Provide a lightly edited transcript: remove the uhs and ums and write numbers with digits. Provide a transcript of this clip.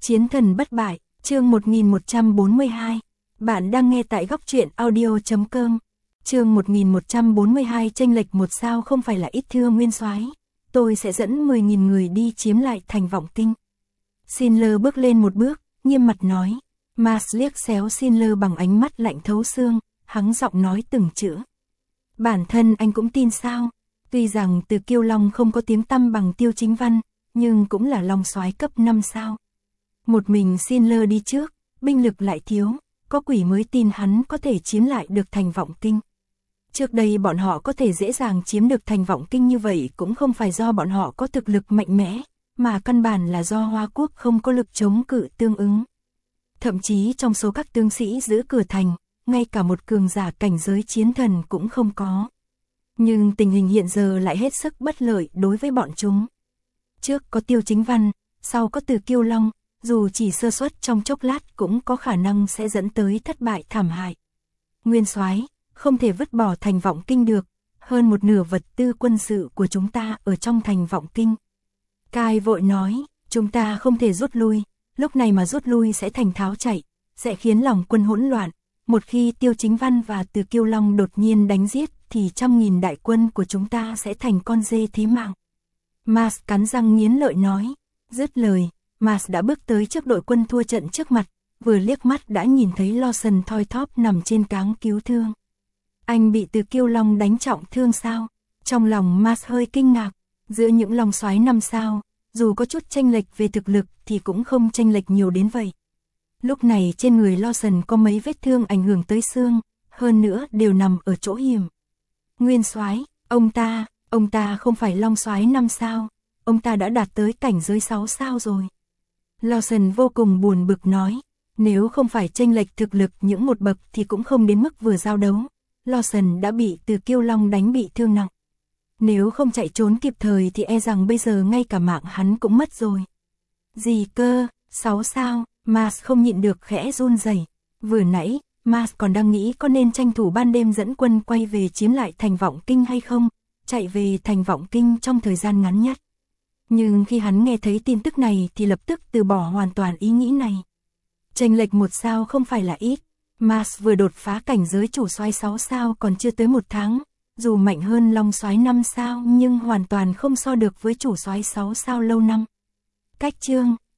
Chiến thần bất bại, chương 1142. Bạn đang nghe tại góc truyện audio.com. Chương 1142 chênh lệch một sao không phải là ít thưa nguyên soái. Tôi sẽ dẫn 10.000 người đi chiếm lại thành Vọng Kinh. Schindler bước lên một bước, nghiêm mặt nói. Mars liếc xéo Schindler bằng ánh mắt lạnh thấu xương, hắng giọng nói từng chữ. Bản thân anh cũng tin sao? Tuy rằng Từ Kiêu Long không có tiếng tăm bằng Tiêu Chính Văn, nhưng cũng là long soái cấp 5 sao. Một mình Schindler đi trước, binh lực lại thiếu, có quỷ mới tin hắn có thể chiếm lại được thành Vọng Kinh. Trước đây bọn họ có thể dễ dàng chiếm được thành Vọng Kinh như vậy cũng không phải do bọn họ có thực lực mạnh mẽ, mà căn bản là do Hoa Quốc không có lực chống cự tương ứng. Thậm chí trong số các tướng sĩ giữ cửa thành, ngay cả một cường giả cảnh giới chiến thần cũng không có. Nhưng tình hình hiện giờ lại hết sức bất lợi đối với bọn chúng. Trước có Tiêu Chính Văn, sau có Từ Kiêu Long, dù chỉ sơ suất trong chốc lát cũng có khả năng sẽ dẫn tới thất bại thảm hại. Nguyên soái, không thể vứt bỏ thành Vọng Kinh được, hơn một nửa vật tư quân sự của chúng ta ở trong thành Vọng Kinh. Cai vội nói, chúng ta không thể rút lui, lúc này mà rút lui sẽ thành tháo chạy, sẽ khiến lòng quân hỗn loạn. Một khi Tiêu Chính Văn và Từ Kiêu Long đột nhiên đánh giết thì 100.000 đại quân của chúng ta sẽ thành con dê thế mạng. Mars cắn răng nghiến lợi nói. Dứt lời, Mars đã bước tới trước đội quân thua trận trước mặt, vừa liếc mắt đã nhìn thấy Lawson thoi thóp nằm trên cáng cứu thương. Anh bị Từ Kiêu Long đánh trọng thương sao? Trong lòng Mars hơi kinh ngạc, giữa những long soái 5 sao, dù có chút chênh lệch về thực lực thì cũng không chênh lệch nhiều đến vậy. Lúc này trên người Lawson có mấy vết thương ảnh hưởng tới xương, hơn nữa đều nằm ở chỗ hiểm. Nguyên soái, ông ta không phải long soái 5 sao, ông ta đã đạt tới cảnh giới 6 sao rồi. Lawson vô cùng buồn bực nói, nếu không phải chênh lệch thực lực những một bậc thì cũng không đến mức vừa giao đấu. Lawson đã bị Từ Kiêu Long đánh bị thương nặng. Nếu không chạy trốn kịp thời thì e rằng bây giờ ngay cả mạng hắn cũng mất rồi. Gì cơ, 6 sao, Mars không nhịn được khẽ run rẩy. Vừa nãy, Mars còn đang nghĩ có nên tranh thủ ban đêm dẫn quân quay về chiếm lại thành Vọng Kinh hay không, chạy về thành Vọng Kinh trong thời gian ngắn nhất. Nhưng khi hắn nghe thấy tin tức này thì lập tức từ bỏ hoàn toàn ý nghĩ này. Chênh lệch một sao không phải là ít, Mars vừa đột phá cảnh giới chủ soái 6 sao còn chưa tới 1 tháng, dù mạnh hơn long soái 5 sao nhưng hoàn toàn không so được với chủ soái 6 sao lâu năm. Cách chương,